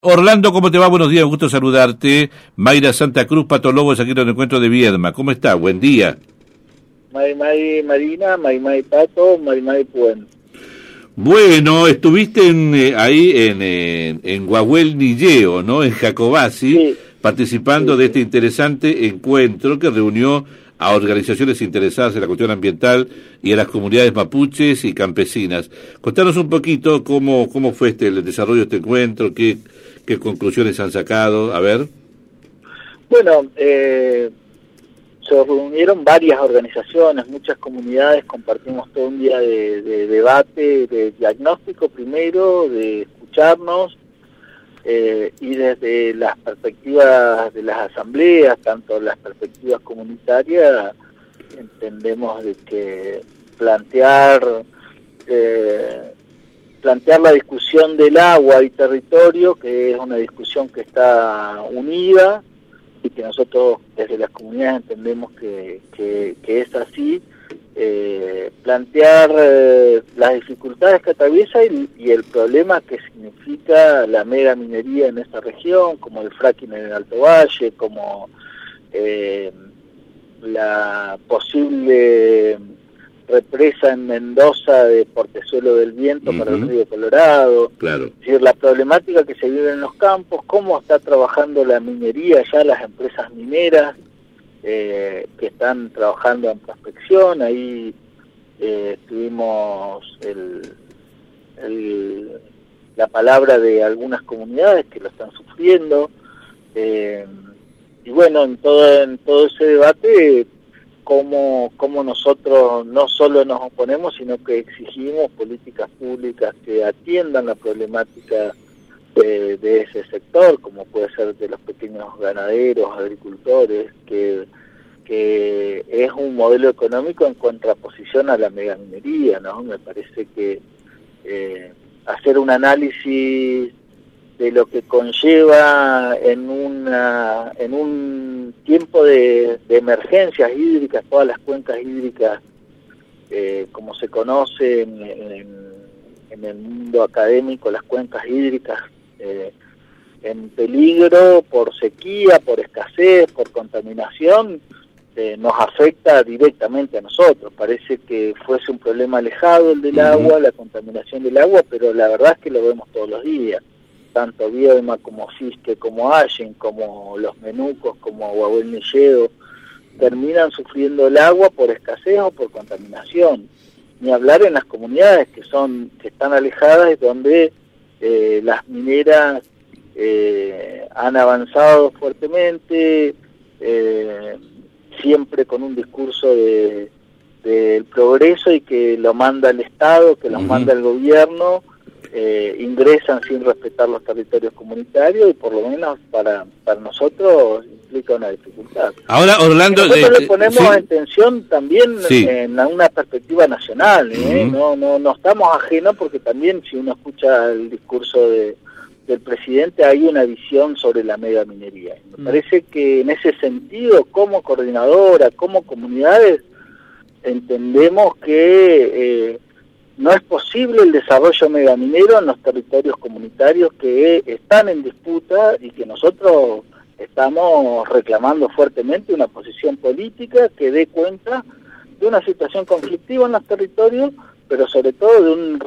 Orlando, ¿cómo te va? Buenos días, gusto saludarte. Mayra Santa Cruz, patólogo, aquí en el encuentro de Viedma. ¿Cómo está? Buen día. Marina, Pato, Puen. Bueno, estuviste en Guahuel Nilleo, ¿no? En Jacobasi, Sí, participando sí, de sí. este interesante encuentro que reunió a organizaciones interesadas en la cuestión ambiental y a las comunidades mapuches y campesinas. Contanos un poquito cómo fue el desarrollo de este encuentro, qué conclusiones han sacado, a ver. Bueno, se reunieron varias organizaciones, muchas comunidades, compartimos todo un día de debate, de diagnóstico primero, de escucharnos, y desde las perspectivas de las asambleas, tanto las perspectivas comunitarias, entendemos de que plantear la discusión del agua y territorio, que es una discusión que está unida y que nosotros desde las comunidades entendemos que es así, plantear las dificultades que atraviesa y el problema que significa la mega minería en esta región, como el fracking en el Alto Valle, como la posible represa en Mendoza de Portezuelo del Viento para el río Colorado. Claro. Es decir, la problemática que se vive en los campos, cómo está trabajando la minería ya, las empresas mineras que están trabajando en prospección. Ahí tuvimos la palabra de algunas comunidades que lo están sufriendo. Y bueno, en todo ese debate, cómo nosotros no solo nos oponemos, sino que exigimos políticas públicas que atiendan la problemática de ese sector, como puede ser de los pequeños ganaderos, agricultores, que es un modelo económico en contraposición a la megaminería, ¿no? Me parece que hacer un análisis de lo que conlleva en un tiempo de emergencias hídricas, todas las cuencas hídricas, como se conoce en el mundo académico, las cuencas hídricas en peligro por sequía, por escasez, por contaminación, nos afecta directamente a nosotros. Parece que fuese un problema alejado el del agua, la contaminación del agua, pero la verdad es que lo vemos todos los días. Tanto Viedma como Fisque, como Allen, como los Menucos, como Guahuel Nilleo, terminan sufriendo el agua por escasez o por contaminación. Ni hablar en las comunidades que están alejadas y donde las mineras han avanzado fuertemente, siempre con un discurso del progreso y que lo manda el Estado, que lo manda el gobierno. Ingresan sin respetar los territorios comunitarios y por lo menos para nosotros implica una dificultad. Ahora, Orlando, nosotros le ponemos sí, en tensión también sí, en una perspectiva nacional, no estamos ajenos, porque también si uno escucha el discurso del presidente hay una visión sobre la megaminería. Me parece que en ese sentido, como coordinadora, como comunidades, entendemos que no es posible el desarrollo megaminero en los territorios comunitarios que están en disputa y que nosotros estamos reclamando fuertemente una posición política que dé cuenta de una situación conflictiva en los territorios, pero sobre todo de un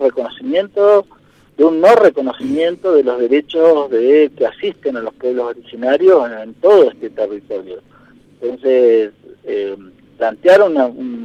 no reconocimiento de los derechos que asisten a los pueblos originarios en todo este territorio. Entonces, plantearon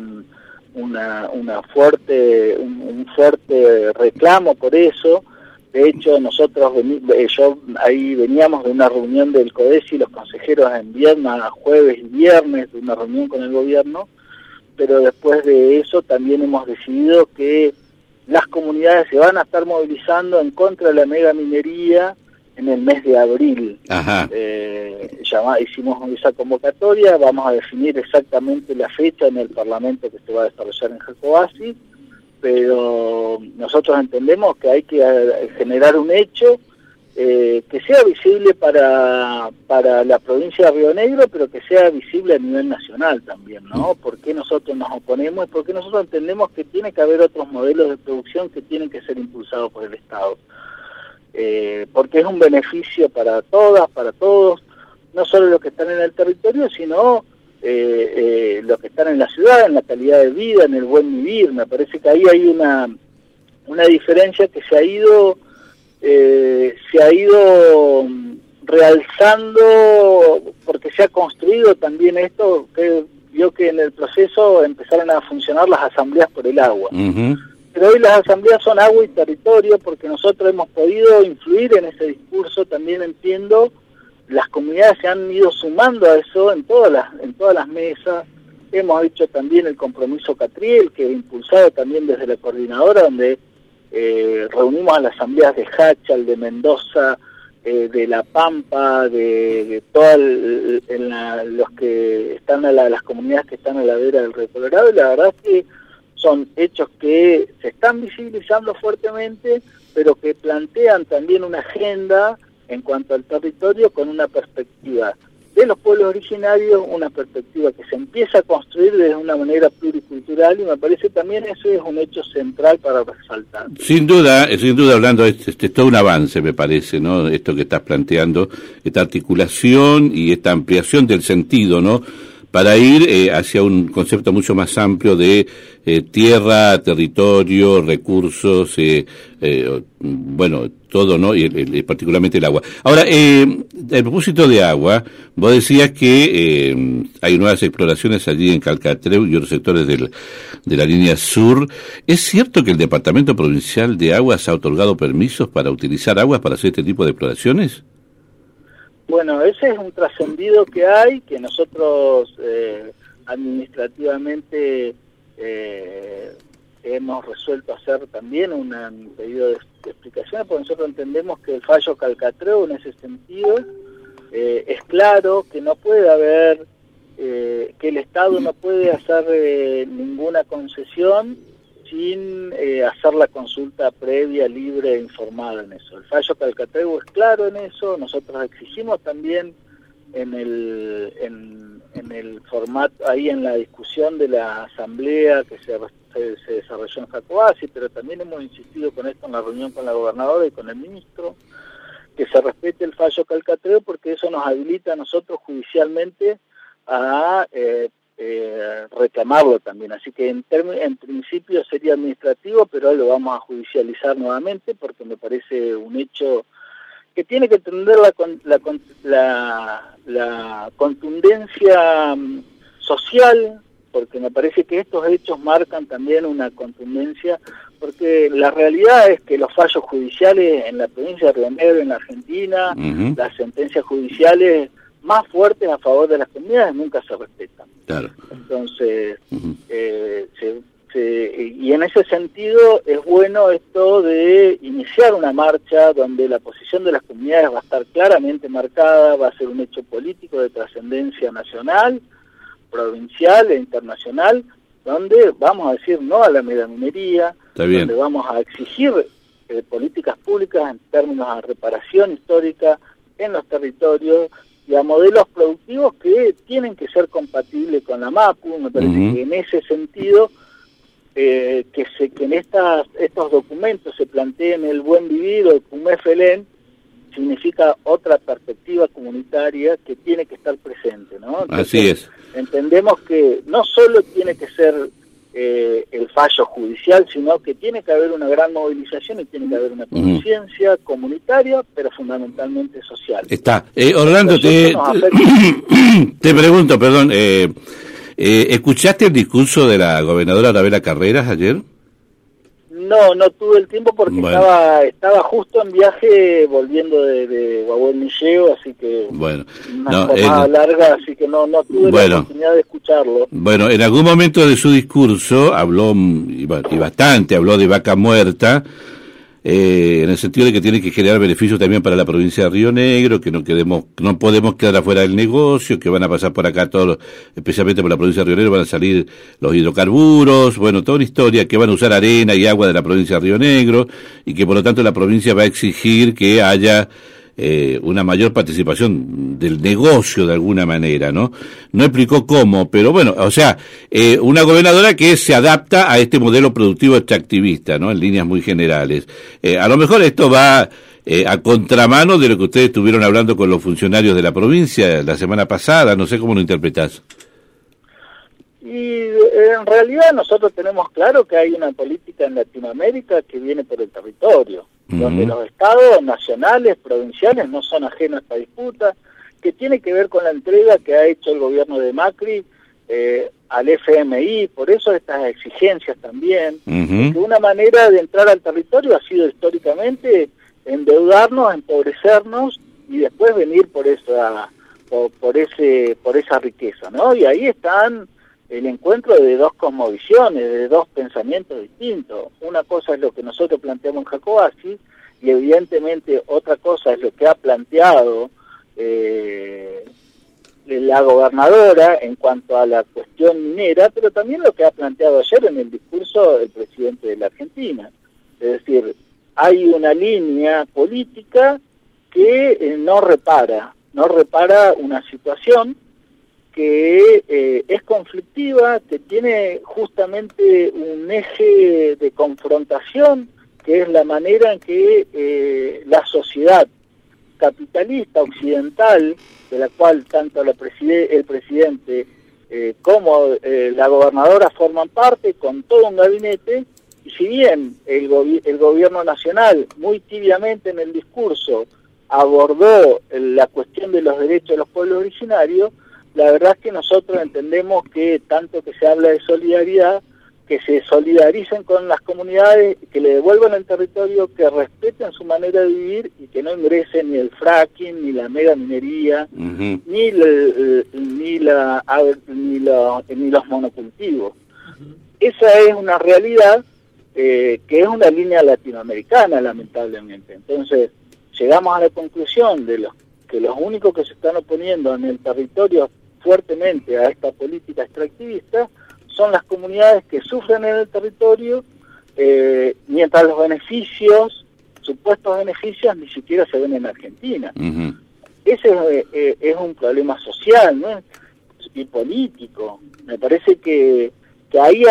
un fuerte reclamo por eso. De hecho, nosotros ahí veníamos de una reunión del CODESI, los consejeros en Viedma, jueves y viernes, de una reunión con el gobierno, pero después de eso también hemos decidido que las comunidades se van a estar movilizando en contra de la megaminería en el mes de abril. Hicimos esa convocatoria, vamos a definir exactamente la fecha en el Parlamento que se va a desarrollar en Jacobasi, pero nosotros entendemos que hay que generar un hecho que sea visible para la provincia de Río Negro, pero que sea visible a nivel nacional también, ¿no? ¿Por qué nosotros nos oponemos? Y porque nosotros entendemos que tiene que haber otros modelos de producción que tienen que ser impulsados por el Estado. porque es un beneficio para todas, para todos, no solo los que están en el territorio, sino los que están en la ciudad, en la calidad de vida, en el buen vivir. Me parece que ahí hay una diferencia que se ha ido realzando, porque se ha construido también esto, que vio que en el proceso empezaron a funcionar las asambleas por el agua. Uh-huh. Pero hoy las asambleas son agua y territorio, porque nosotros hemos podido influir en ese discurso. También entiendo, las comunidades se han ido sumando a eso en todas las mesas. Hemos hecho también el compromiso Catriel, que he impulsado también desde la coordinadora, donde reunimos a las asambleas de Hachal, de Mendoza, de La Pampa, de todas los que están las comunidades que están a la vera del Río Colorado, y la verdad es que son hechos que se están visibilizando fuertemente, pero que plantean también una agenda en cuanto al territorio con una perspectiva de los pueblos originarios, una perspectiva que se empieza a construir de una manera pluricultural, y me parece también eso es un hecho central para resaltar. Sin duda, hablando, es todo un avance, me parece, ¿no? Esto que estás planteando, esta articulación y esta ampliación del sentido, ¿no? Para ir hacia un concepto mucho más amplio de tierra, territorio, recursos, bueno, todo, ¿no? Y particularmente el agua. Ahora, a propósito de agua, vos decías que hay nuevas exploraciones allí en Calcatreu y otros sectores de la línea sur. ¿Es cierto que el Departamento Provincial de Aguas ha otorgado permisos para utilizar aguas para hacer este tipo de exploraciones? Bueno, ese es un trascendido que hay, que nosotros administrativamente hemos resuelto hacer también un pedido de explicaciones, porque nosotros entendemos que el fallo Calcatreu en ese sentido es claro, que no puede haber, que el Estado no puede hacer ninguna concesión sin hacer la consulta previa, libre e informada en eso. El fallo Calcatreu es claro en eso. Nosotros exigimos también en el formato, ahí en la discusión de la asamblea que se desarrolló en Jacoasi, pero también hemos insistido con esto en la reunión con la gobernadora y con el ministro, que se respete el fallo Calcatreu, porque eso nos habilita a nosotros judicialmente a reclamarlo también. Así que en principio sería administrativo, pero lo vamos a judicializar nuevamente, porque me parece un hecho que tiene que tener la contundencia social, porque me parece que estos hechos marcan también una contundencia, porque la realidad es que los fallos judiciales en la provincia de Río Negro, en la Argentina, Uh-huh. las sentencias judiciales más fuertes a favor de las comunidades nunca se respetan. Claro. Entonces, Uh-huh. y en ese sentido es bueno esto de iniciar una marcha donde la posición de las comunidades va a estar claramente marcada, va a ser un hecho político de trascendencia nacional, provincial e internacional, donde vamos a decir no a la megaminería, donde vamos a exigir políticas públicas en términos de reparación histórica en los territorios y a modelos productivos que tienen que ser compatibles con la MAPU. Me parece Uh-huh. que en ese sentido que en estos documentos se planteen el buen vivir o el CUMEFELEN significa otra perspectiva comunitaria que tiene que estar presente, ¿no? Entonces, así es. Entendemos que no solo tiene que ser el fallo judicial, sino que tiene que haber una gran movilización y tiene que haber una conciencia comunitaria, pero fundamentalmente social. Está. Orlando, te pregunto, perdón, ¿escuchaste el discurso de la gobernadora Arabela Carreras ayer? No tuve el tiempo porque estaba justo en viaje volviendo de Guaguel-Milleo, así que una jornada larga, así que no tuve la oportunidad de escucharlo. Bueno, en algún momento de su discurso habló, y bastante, habló de vaca muerta, en el sentido de que tiene que generar beneficios también para la provincia de Río Negro, que no podemos quedar afuera del negocio, que van a pasar por acá todos, especialmente por la provincia de Río Negro, van a salir los hidrocarburos, bueno, toda una historia, que van a usar arena y agua de la provincia de Río Negro, y que por lo tanto la provincia va a exigir que haya una mayor participación del negocio de alguna manera, ¿no? No explicó cómo, pero bueno, o sea, una gobernadora que se adapta a este modelo productivo extractivista, ¿no? En líneas muy generales. A lo mejor esto va a contramano de lo que ustedes estuvieron hablando con los funcionarios de la provincia la semana pasada. No sé cómo lo interpretás. Y en realidad nosotros tenemos claro que hay una política en Latinoamérica que viene por el territorio, donde los estados nacionales, provinciales no son ajenos a esta disputa, que tiene que ver con la entrega que ha hecho el gobierno de Macri al FMI, por eso estas exigencias también, que una manera de entrar al territorio ha sido históricamente endeudarnos, empobrecernos y después venir por esa riqueza, ¿no? Y ahí están el encuentro de dos cosmovisiones, de dos pensamientos distintos. Una cosa es lo que nosotros planteamos en Jacobacci y evidentemente otra cosa es lo que ha planteado la gobernadora en cuanto a la cuestión minera, pero también lo que ha planteado ayer en el discurso el presidente de la Argentina. Es decir, hay una línea política que no repara una situación que es conflictiva, que tiene justamente un eje de confrontación, que es la manera en que la sociedad capitalista occidental, de la cual tanto el presidente como la gobernadora forman parte, con todo un gabinete, y si bien el gobierno nacional muy tibiamente en el discurso abordó la cuestión de los derechos de los pueblos originarios, la verdad es que nosotros entendemos que tanto que se habla de solidaridad, que se solidaricen con las comunidades, que le devuelvan el territorio, que respeten su manera de vivir y que no ingresen ni el fracking, ni la megaminería, ni los monocultivos. Esa es una realidad que es una línea latinoamericana, lamentablemente. Entonces, llegamos a la conclusión de que los únicos que se están oponiendo en el territorio fuertemente a esta política extractivista son las comunidades que sufren en el territorio, mientras los beneficios, supuestos beneficios, ni siquiera se ven en Argentina. Ese es un problema social, ¿no? Y político. Me parece que ahí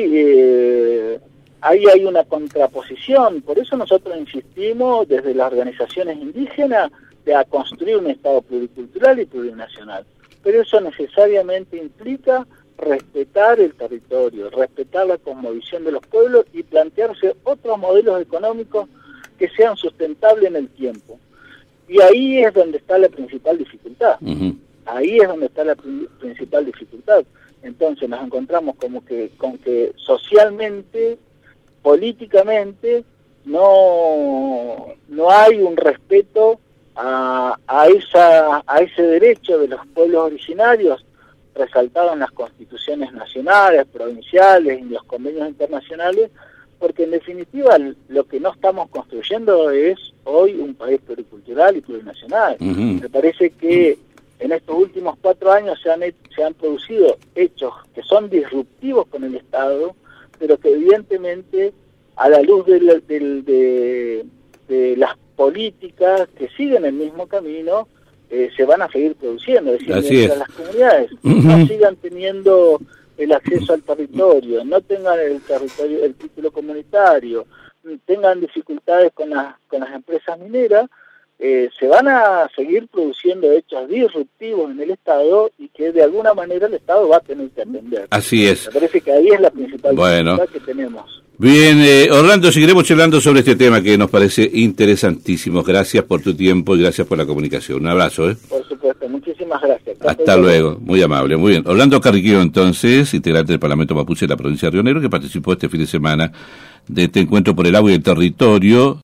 hay una contraposición. Por eso nosotros insistimos desde las organizaciones indígenas a construir un Estado pluricultural y plurinacional. Pero eso necesariamente implica respetar el territorio, respetar la cosmovisión de los pueblos y plantearse otros modelos económicos que sean sustentables en el tiempo. Y ahí es donde está la principal dificultad. Ahí es donde está la principal dificultad. Entonces nos encontramos con que socialmente, políticamente, no hay un respeto a ese derecho de los pueblos originarios resaltado en las constituciones nacionales, provinciales y los convenios internacionales, porque en definitiva lo que no estamos construyendo es hoy un país pluricultural y plurinacional. Me parece que en estos últimos 4 años se han producido hechos que son disruptivos con el Estado, pero que evidentemente a la luz de las políticas que siguen el mismo camino, se van a seguir produciendo. Es decir, mientras las comunidades no sigan teniendo el acceso al territorio, no tengan el título comunitario, tengan dificultades con las empresas mineras, se van a seguir produciendo hechos disruptivos en el Estado y que de alguna manera el Estado va a tener que atender. Así es. Me parece que ahí es la principal dificultad que tenemos. Bien, Orlando, seguiremos charlando sobre este tema que nos parece interesantísimo. Gracias por tu tiempo y gracias por la comunicación. Un abrazo. Por supuesto, muchísimas gracias. Hasta luego, muy amable, muy bien. Orlando Carriqueo, entonces, integrante del Parlamento Mapuche de la provincia de Río Negro, que participó este fin de semana de este encuentro por el agua y el territorio.